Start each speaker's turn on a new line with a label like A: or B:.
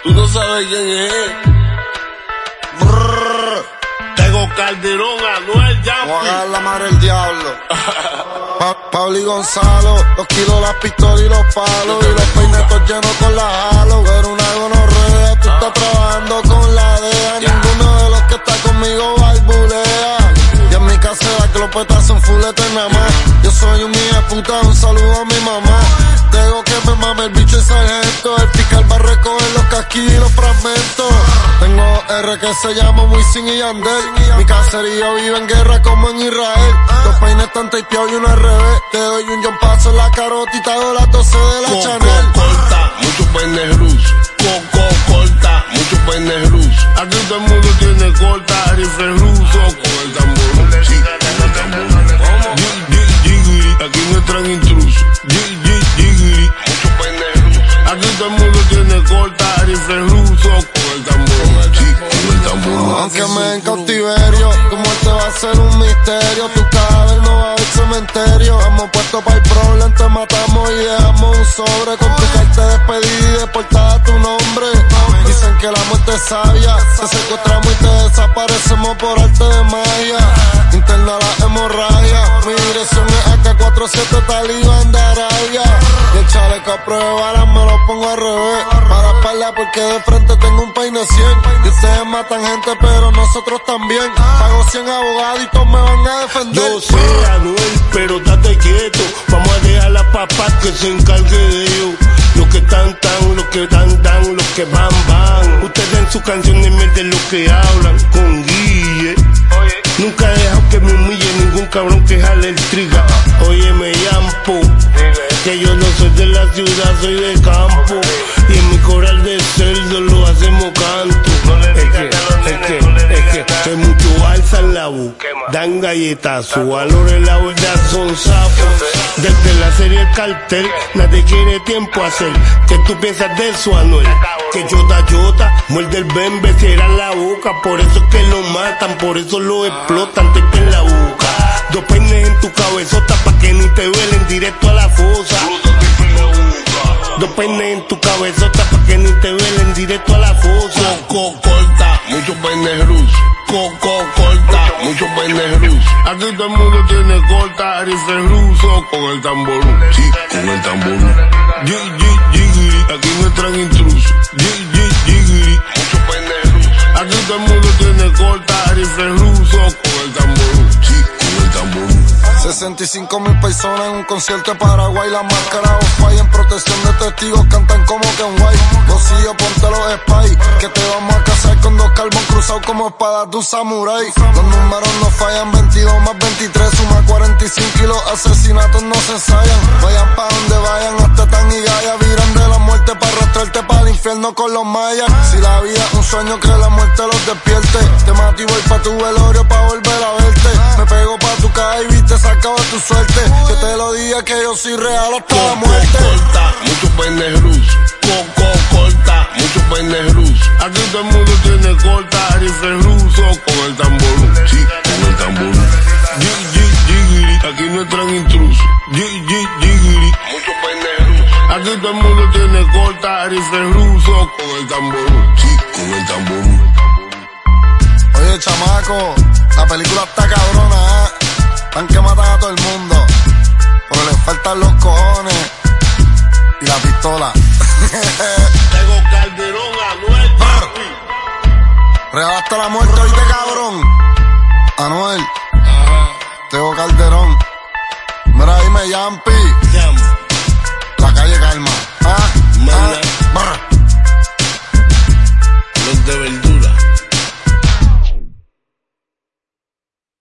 A: Tú no sabes quién es. Tengo Calderón, Anuel, Yampi.
B: Voy a cagar la madre del diablo. Pablo y Gonzalo, los kilos, las pistolas y los palos. Y los peinetos llenos con la halo. Pero una gonorrea, tú estás trabajando con la DEA. Ninguno de los que está conmigo balbulea. Y en mi casera que los petas son fuletes nada más. Yo soy un hijo de puta, un saludo a mi mamá. Tengo que me mame el bicho y sargento. El picar va a recoger los casquillos y los fragmentos. Tengo R que se llama Wisin y Yandel. Mi caserío vive en guerra como en Israel. Los peines están tapeados y uno al revés. Te doy un John Paso en la carota y te hago la tose de la Chanel.
A: Corta, muchos peines rusos. Corta, muchos peines rusos. Aquí todo el mundo tiene corta, rifle ruso. Con el tambor, sí, con el tambor. Aquí no entran intrusos. Muchos peines rusos. Aquí todo el mundo tiene corta, rifle ruso. Con el tambor, sí, con el tambor.
B: Aunque me den cautiverio, tu muerte va a ser un misterio. Tu cadáver no va a haber cementerio. Estamos puestos para el problema, te matamos y dejamos un sobre. Con tu carta de despedida y de portada tu nombre. Dicen que la muerte es sabia. Te secuestramos y te desaparecemos por arte de magia. Interna la hemorragia. Mi dirección es AK-47 Talibán de Arabia. Y el chaleco a prueba de balas me lo pongo al revés. Para espalda porque de frente tengo un peine 100. Y ustedes matan gente pero nosotros también. Pago 100 abogaditos me van a defender.
A: Yo sé, Anuel, pero date quieto. Vamos a dejar a la papá que se encargue de ellos. Los que tan, los que dan, los que van. Ustedes en sus canciones mierden lo que hablan con Guille. Nunca he dejado que me humille ningún cabrón que jale el triga. Oye, me llampo, que yo no soy de la ciudad, soy de campo. Y en mi coral de cerdo lo hacemos canto. Es que mucho alzan la boca, dan galletazo, valores la verdad son sapos. Desde la serie El Cartel, nadie quiere tiempo hacer. ¿Qué tú piensas de eso, Anuel? Que Jota, muerde el bembe, cierra la boca. Por eso es que lo matan, por eso lo explotan, te en la boca. Dos peines en tu cabezota pa' que ni te duelen directo a la fosa. Dos peines en tu cabezota pa' que ni te duelen directo a la fosa. Corta, muchos peines rusos. Corta, muchos peines rusos. Aquí todo el mundo tiene corta, rifle ruso. Con el tambor, sí, con el tambor. Aquí no entran intrusos. Muchos peines rusos. Aquí todo el mundo tiene corta, rifle ruso. Con el tambor, sí, con el tambor.
B: 65.000 personas en un concierto de Paraguay. Las máscaras off-white en protección de testigos cantan como que en white. Bolsillo, ponte los spy, que te vamos a casar con dos carbón cruzados como espadas de un samurái. Los números no fallan, 22 más 23 suma 45 y los asesinatos no se ensayan. Vayan pa' donde vayan, hasta Tan y Gaia viran de la muerte para arrastrarte para el infierno con los mayas. Si la vida es un sueño, que la muerte los despierte. Te mato y voy pa' tu velorio pa' volver a verte. Me pego pa' tu cara y viste, se acaba tu suerte. Que te lo diga que yo soy real hasta la muerte.
A: Corta, muchos peines rusos. Corta, muchos peines rusos. Aquí todo el mundo tiene corta, rifle ruso. Con el tambor, sí, con el tambor. Aquí no entran intrusos. Muchos peines rusos. Aquí todo el mundo tiene corta, rifle ruso. Con el tambor, sí, con el tambor.
B: Oye, chamaco, la película está cabrona, Están que matan a todo el mundo, pero les faltan los cojones y la pistola.
A: Tengo Calderón, Anuel, Yampi.
B: Real hasta la muerte, oíste, cabrón. Anuel, Tego Calderón. Mira, dime, Yampi. La calle Calma.